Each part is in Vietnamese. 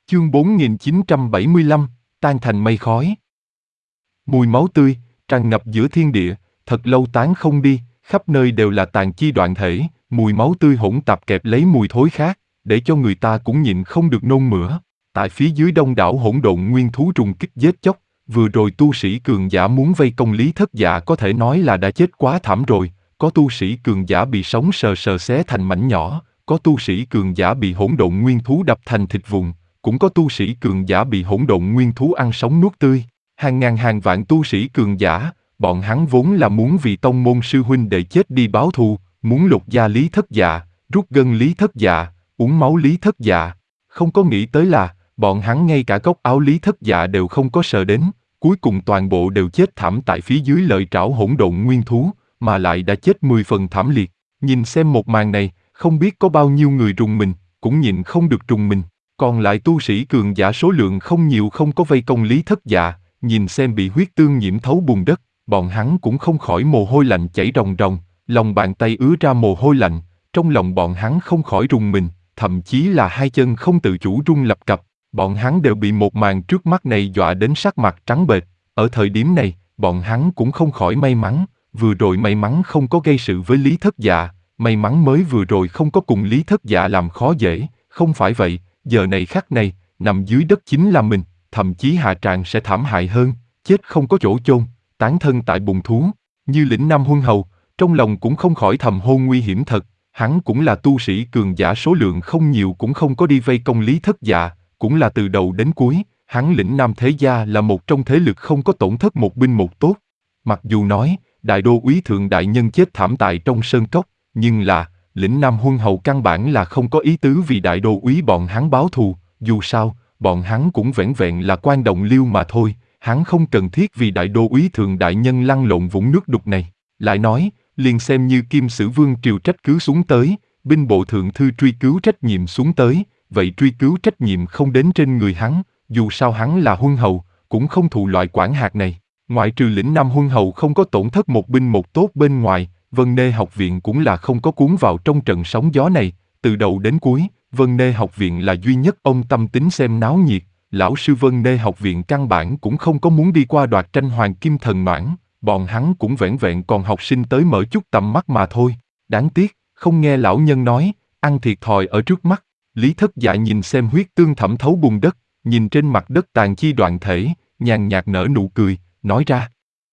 Chương 4975, tan thành mây khói. Mùi máu tươi, tràn ngập giữa thiên địa, thật lâu tán không đi, khắp nơi đều là tàn chi đoạn thể, mùi máu tươi hỗn tạp kẹp lấy mùi thối khác, để cho người ta cũng nhịn không được nôn mửa. Tại phía dưới đông đảo hỗn độn nguyên thú trùng kích giết chóc, vừa rồi tu sĩ cường giả muốn vây công Lý Thất Dạ có thể nói là đã chết quá thảm rồi, có tu sĩ cường giả bị sống sờ sờ xé thành mảnh nhỏ, có tu sĩ cường giả bị hỗn độn nguyên thú đập thành thịt vụn, cũng có tu sĩ cường giả bị hỗn độn nguyên thú ăn sống nuốt tươi. Hàng ngàn hàng vạn tu sĩ cường giả, bọn hắn vốn là muốn vì tông môn sư huynh đệ chết đi báo thù, muốn lột da Lý Thất Dạ, rút gân Lý Thất Dạ, uống máu Lý Thất Dạ. Không có nghĩ tới là, bọn hắn ngay cả góc áo Lý Thất Dạ đều không có sờ đến, cuối cùng toàn bộ đều chết thảm tại phía dưới lợi trảo hỗn độn nguyên thú, mà lại đã chết 10 phần thảm liệt. Nhìn xem một màn này, không biết có bao nhiêu người rùng mình, cũng nhịn không được rùng mình. Còn lại tu sĩ cường giả số lượng không nhiều không có vây công Lý Thất Dạ, nhìn xem bị huyết tương nhiễm thấu bùn đất, bọn hắn cũng không khỏi mồ hôi lạnh chảy ròng ròng, lòng bàn tay ứa ra mồ hôi lạnh, trong lòng bọn hắn không khỏi rùng mình, thậm chí là hai chân không tự chủ rung lập cập, bọn hắn đều bị một màn trước mắt này dọa đến sắc mặt trắng bệch. Ở thời điểm này, bọn hắn cũng không khỏi may mắn, vừa rồi may mắn không có gây sự với Lý Thất Dạ, may mắn mới vừa rồi không có cùng Lý Thất Dạ làm khó dễ, không phải vậy, giờ này khắc này, nằm dưới đất chính là mình, thậm chí hạ trạng sẽ thảm hại hơn, chết không có chỗ chôn, tán thân tại bùn thú. Như Lĩnh Nam Huân Hầu, trong lòng cũng không khỏi thầm hô nguy hiểm thật, hắn cũng là tu sĩ cường giả số lượng không nhiều cũng không có đi vây công Lý Thất Dạ, cũng là từ đầu đến cuối, hắn Lĩnh Nam Thế Gia là một trong thế lực không có tổn thất một binh một tốt. Mặc dù nói, đại đô úy thượng đại nhân chết thảm tại trong sơn cốc, nhưng là, Lĩnh Nam Huân Hầu căn bản là không có ý tứ vì đại đô úy bọn hắn báo thù, dù sao, bọn hắn cũng vẻn vẹn là quan động liêu mà thôi, hắn không cần thiết vì đại đô úy thượng đại nhân lăn lộn vũng nước đục này. Lại nói, liền xem như Kim Sử Vương triều trách cứ xuống tới, binh bộ thượng thư truy cứu trách nhiệm xuống tới, vậy truy cứu trách nhiệm không đến trên người hắn, dù sao hắn là Huân Hầu, cũng không thụ loại quản hạt này. Ngoại trừ Lĩnh Nam Huân Hầu không có tổn thất một binh một tốt bên ngoài, Vân Nê học viện cũng là không có cuốn vào trong trận sóng gió này, từ đầu đến cuối, Vân Nê học viện là duy nhất ông tâm tính xem náo nhiệt, lão sư Vân Nê học viện căn bản cũng không có muốn đi qua đoạt tranh hoàng kim thần noãn, bọn hắn cũng vẻn vẹn còn học sinh tới mở chút tầm mắt mà thôi. Đáng tiếc, không nghe lão nhân nói, ăn thiệt thòi ở trước mắt. Lý Thất Dạ nhìn xem huyết tương thẩm thấu bùn đất, nhìn trên mặt đất tàn chi đoạn thể, nhàn nhạt nở nụ cười, nói ra.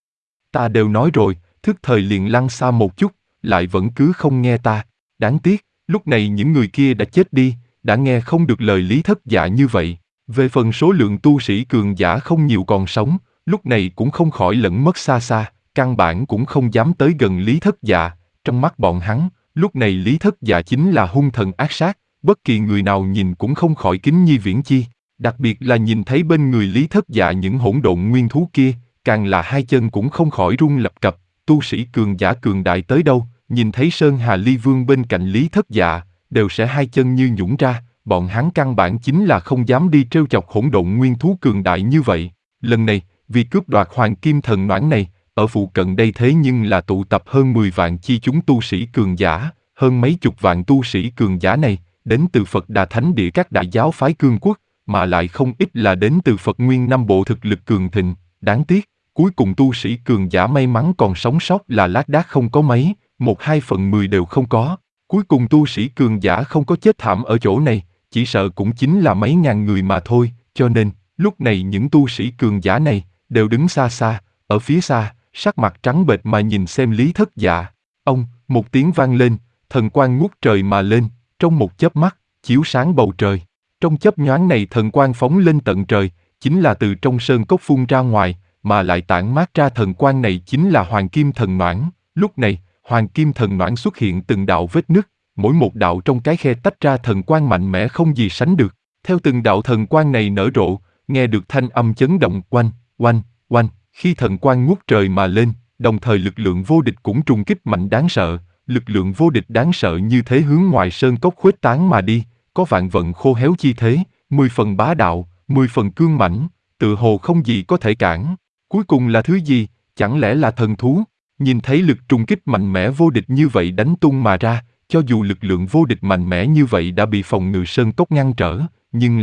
Ta đều nói rồi, thức thời liền lăn xa một chút, lại vẫn cứ không nghe ta. Đáng tiếc, lúc này những người kia đã chết đi, đã nghe không được lời Lý Thất Dạ như vậy. Về phần số lượng tu sĩ cường giả không nhiều còn sống, lúc này cũng không khỏi lẫn mất xa xa, căn bản cũng không dám tới gần Lý Thất Dạ. Trong mắt bọn hắn, lúc này Lý Thất Dạ chính là hung thần ác sát, bất kỳ người nào nhìn cũng không khỏi kính nhi viễn chi. Đặc biệt là nhìn thấy bên người Lý Thất Dạ những hỗn độn nguyên thú kia, càng là hai chân cũng không khỏi run lập cập. Tu sĩ cường giả cường đại tới đâu, nhìn thấy Sơn Hà Ly Vương bên cạnh Lý Thất Dạ, đều sẽ hai chân như nhũn ra, bọn hắn căn bản chính là không dám đi trêu chọc hỗn độn nguyên thú cường đại như vậy. Lần này, vì cướp đoạt hoàng kim thần noãn này, ở phụ cận đây thế nhưng là tụ tập hơn 10 vạn chi chúng tu sĩ cường giả, hơn mấy chục vạn tu sĩ cường giả này, đến từ Phật Đà Thánh Địa các đại giáo phái cương quốc, mà lại không ít là đến từ Phật Nguyên Năm bộ thực lực cường thịnh. Đáng tiếc, cuối cùng tu sĩ cường giả may mắn còn sống sót là lác đác không có mấy, 1/2/10 đều không có. Cuối cùng tu sĩ cường giả không có chết thảm ở chỗ này, chỉ sợ cũng chính là mấy ngàn người mà thôi, cho nên, lúc này những tu sĩ cường giả này, đều đứng xa xa, ở phía xa, sắc mặt trắng bệch mà nhìn xem Lý Thất Dạ. Ông, một tiếng vang lên, thần quang ngút trời mà lên, trong một chớp mắt, chiếu sáng bầu trời. Trong chớp nhoáng này thần quang phóng lên tận trời, chính là từ trong sơn cốc phun ra ngoài, mà lại tản mát ra thần quang này chính là hoàng kim thần noãn. Lúc này, hoàng kim thần noãn xuất hiện từng đạo vết nứt, mỗi một đạo trong cái khe tách ra thần quang mạnh mẽ không gì sánh được. Theo từng đạo thần quang này nở rộ, nghe được thanh âm chấn động oanh, oanh, oanh, khi thần quang ngút trời mà lên, đồng thời lực lượng vô địch cũng trùng kích mạnh đáng sợ, lực lượng vô địch đáng sợ như thế hướng ngoài sơn cốc khuếch tán mà đi, có vạn vận khô héo chi thế, 10 phần bá đạo, 10 phần cương mãnh, tự hồ không gì có thể cản. Cuối cùng là thứ gì, chẳng lẽ là thần thú? Nhìn thấy lực trùng kích mạnh mẽ vô địch như vậy đánh tung mà ra, cho dù lực lượng vô địch mạnh mẽ như vậy đã bị phòng ngự sơn cốc ngăn trở, nhưng là,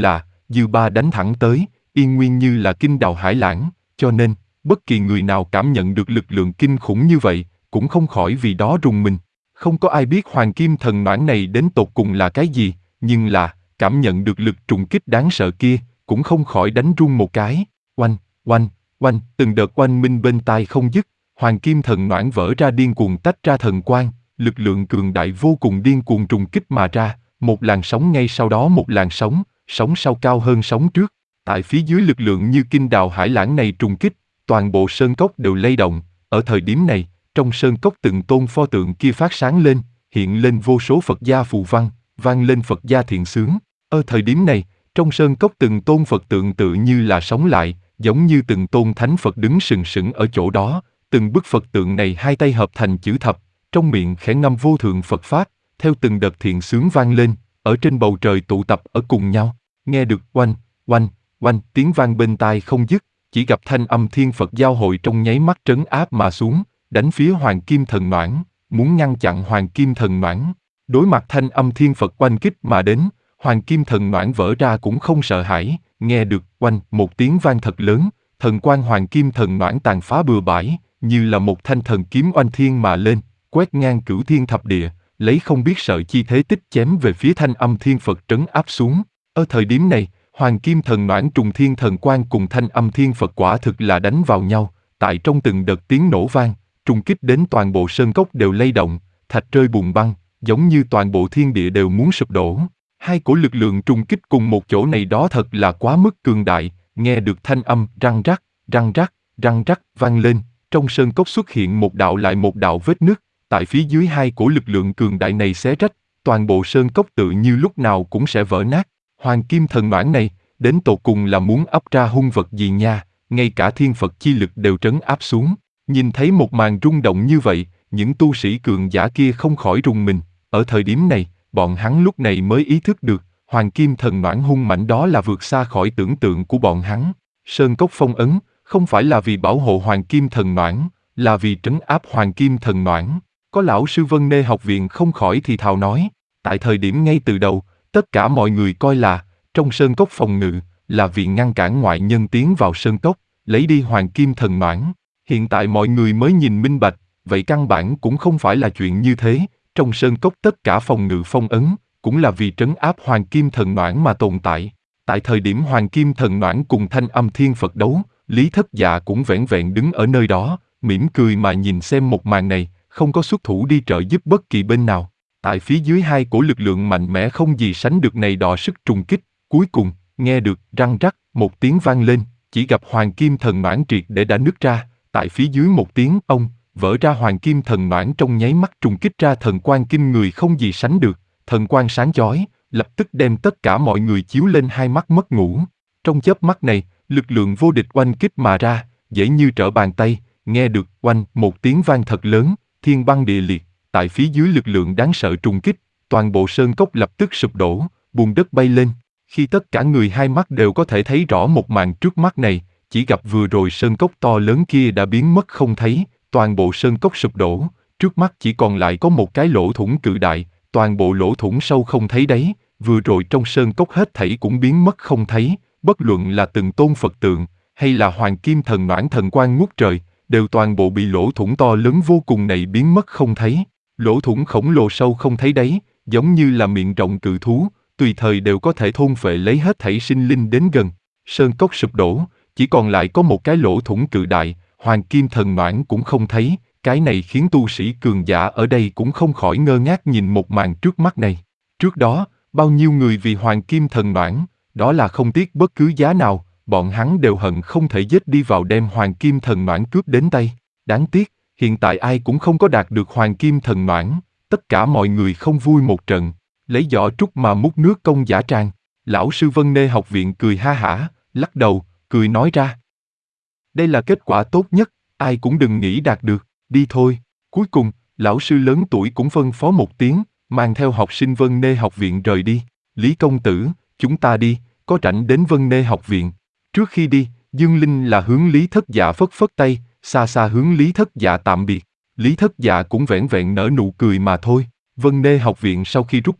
dư ba đánh thẳng tới, yên nguyên như là kinh đào hải lãng, cho nên, bất kỳ người nào cảm nhận được lực lượng kinh khủng như vậy, cũng không khỏi vì đó rùng mình. Không có ai biết hoàng kim thần noãn này đến tột cùng là cái gì, nhưng là, cảm nhận được lực trùng kích đáng sợ kia, cũng không khỏi đánh run một cái. Oanh, oanh, oanh, từng đợt oanh minh bên tai không dứt, hoàng kim thần noãn vỡ ra điên cuồng tách ra thần quang, lực lượng cường đại vô cùng điên cuồng trùng kích mà ra, một làn sóng ngay sau đó một làn sóng, sóng sau cao hơn sóng trước. Tại phía dưới lực lượng như kinh đào hải lãng này trùng kích, toàn bộ sơn cốc đều lay động. Ở thời điểm này, trong sơn cốc từng tôn pho tượng kia phát sáng lên, hiện lên vô số Phật gia phù văn, vang lên Phật gia thiện xướng. Ở thời điểm này, trong sơn cốc từng tôn Phật tượng tự như là sống lại, giống như từng tôn thánh Phật đứng sừng sững ở chỗ đó. Từng bức Phật tượng này hai tay hợp thành chữ thập, trong miệng khẽ ngâm vô thượng Phật pháp, theo từng đợt thiện xướng vang lên, ở trên bầu trời tụ tập ở cùng nhau. Nghe được oanh, oanh, oanh tiếng vang bên tai không dứt, chỉ gặp thanh âm thiên Phật giao hội trong nháy mắt trấn áp mà xuống, đánh phía hoàng kim thần noãn, muốn ngăn chặn hoàng kim thần noãn. Đối mặt thanh âm thiên Phật oanh kích mà đến, hoàng kim thần noãn vỡ ra cũng không sợ hãi, nghe được oanh một tiếng vang thật lớn, thần quang hoàng kim thần noãn tàn phá bừa bãi, như là một thanh thần kiếm oanh thiên mà lên, quét ngang cửu thiên thập địa, lấy không biết sợ chi thế tích chém về phía thanh âm thiên Phật trấn áp xuống. Ở thời điểm này, hoàng kim thần noãn trùng thiên thần quang cùng thanh âm thiên Phật quả thực là đánh vào nhau, tại trong từng đợt tiếng nổ vang, trùng kích đến toàn bộ sơn cốc đều lay động, thạch rơi bùn băng, giống như toàn bộ thiên địa đều muốn sụp đổ. Hai cổ lực lượng trùng kích cùng một chỗ này đó thật là quá mức cường đại, nghe được thanh âm răng rắc, răng rắc, răng rắc vang lên, trong sơn cốc xuất hiện một đạo lại một đạo vết nứt, tại phía dưới hai cổ lực lượng cường đại này xé rách, toàn bộ sơn cốc tự như lúc nào cũng sẽ vỡ nát. Hoàng kim thần noãn này, đến tột cùng là muốn ấp ra hung vật gì nha, ngay cả thiên Phật chi lực đều trấn áp xuống. Nhìn thấy một màn rung động như vậy, những tu sĩ cường giả kia không khỏi rùng mình. Ở thời điểm này, bọn hắn lúc này mới ý thức được, hoàng kim thần noãn hung mạnh đó là vượt xa khỏi tưởng tượng của bọn hắn. Sơn cốc phong ấn, không phải là vì bảo hộ hoàng kim thần noãn, là vì trấn áp hoàng kim thần noãn. Có lão sư Vân Nê học viện không khỏi thì thào nói, tại thời điểm ngay từ đầu, tất cả mọi người coi là, trong sơn cốc phòng ngự, là vì ngăn cản ngoại nhân tiến vào sơn cốc, lấy đi hoàng kim thần noãn. Hiện tại mọi người mới nhìn minh bạch, vậy căn bản cũng không phải là chuyện như thế, trong sơn cốc tất cả phòng ngự phong ấn, cũng là vì trấn áp hoàng kim thần noãn mà tồn tại. Tại thời điểm hoàng kim thần noãn cùng thanh âm thiên Phật đấu, Lý Thất Dạ cũng vẻn vẹn đứng ở nơi đó, mỉm cười mà nhìn xem một màn này, không có xuất thủ đi trợ giúp bất kỳ bên nào. Tại phía dưới hai cổ lực lượng mạnh mẽ không gì sánh được này đọ sức trùng kích, cuối cùng, nghe được răng rắc, một tiếng vang lên, chỉ gặp hoàng kim thần noãn triệt để đã nứt ra, tại phía dưới một tiếng ông, vỡ ra hoàng kim thần noãn trong nháy mắt trùng kích ra thần quang kinh người không gì sánh được, thần quang sáng chói, lập tức đem tất cả mọi người chiếu lên hai mắt mất ngủ. Trong chớp mắt này, lực lượng vô địch oanh kích mà ra, dễ như trở bàn tay, nghe được oanh một tiếng vang thật lớn, thiên băng địa liệt, tại phía dưới lực lượng đáng sợ trùng kích, toàn bộ sơn cốc lập tức sụp đổ, bùn đất bay lên. Khi tất cả người hai mắt đều có thể thấy rõ một màn trước mắt này, chỉ gặp vừa rồi sơn cốc to lớn kia đã biến mất không thấy, toàn bộ sơn cốc sụp đổ, trước mắt chỉ còn lại có một cái lỗ thủng cự đại, toàn bộ lỗ thủng sâu không thấy đáy, vừa rồi trong sơn cốc hết thảy cũng biến mất không thấy, bất luận là từng tôn Phật tượng, hay là hoàng kim thần noãn thần quang ngút trời, đều toàn bộ bị lỗ thủng to lớn vô cùng này biến mất không thấy. Lỗ thủng khổng lồ sâu không thấy đáy, giống như là miệng rộng cự thú, tùy thời đều có thể thôn phệ lấy hết thảy sinh linh đến gần. Sơn cốc sụp đổ, chỉ còn lại có một cái lỗ thủng cự đại, hoàng kim thần noãn cũng không thấy, cái này khiến tu sĩ cường giả ở đây cũng không khỏi ngơ ngác nhìn một màn trước mắt này. Trước đó, bao nhiêu người vì hoàng kim thần noãn, đó là không tiếc bất cứ giá nào, bọn hắn đều hận không thể giết đi vào đem hoàng kim thần noãn cướp đến tay. Đáng tiếc, hiện tại ai cũng không có đạt được hoàng kim thần noãn, tất cả mọi người không vui một trận, lấy giỏ trúc mà múc nước công giả tràng. Lão sư Vân Nê học viện cười ha hả, lắc đầu, cười nói ra. Đây là kết quả tốt nhất, ai cũng đừng nghĩ đạt được, đi thôi. Cuối cùng, lão sư lớn tuổi cũng phân phó một tiếng, mang theo học sinh Vân Nê học viện rời đi. Lý công tử, chúng ta đi, có rảnh đến Vân Nê học viện. Trước khi đi, Dương Linh là hướng Lý Thất Dạ phất phất tay, xa xa hướng Lý Thất Dạ tạm biệt. Lý Thất Dạ cũng vẻn vẹn nở nụ cười mà thôi. Vân Nê học viện sau khi rút lui,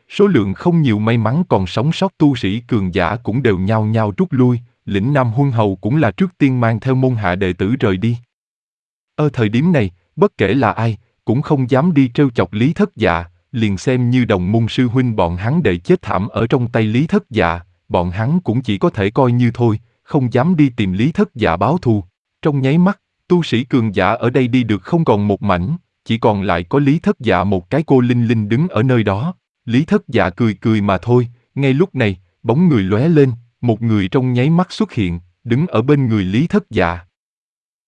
Số lượng không nhiều may mắn còn sống sót tu sĩ cường giả cũng đều nhao nhao rút lui, lĩnh Nam Huân Hầu cũng là trước tiên mang theo môn hạ đệ tử rời đi. Ở thời điểm này, bất kể là ai, cũng không dám đi trêu chọc Lý Thất Dạ, liền xem như đồng môn sư huynh bọn hắn để chết thảm ở trong tay Lý Thất Dạ, bọn hắn cũng chỉ có thể coi như thôi, không dám đi tìm Lý Thất Dạ báo thù. Trong nháy mắt, tu sĩ cường giả ở đây đi được không còn một mảnh, chỉ còn lại có Lý Thất Dạ một cái cô linh linh đứng ở nơi đó. Lý Thất Dạ cười cười mà thôi, ngay lúc này, bóng người lóe lên, một người trong nháy mắt xuất hiện, đứng ở bên người Lý Thất Dạ.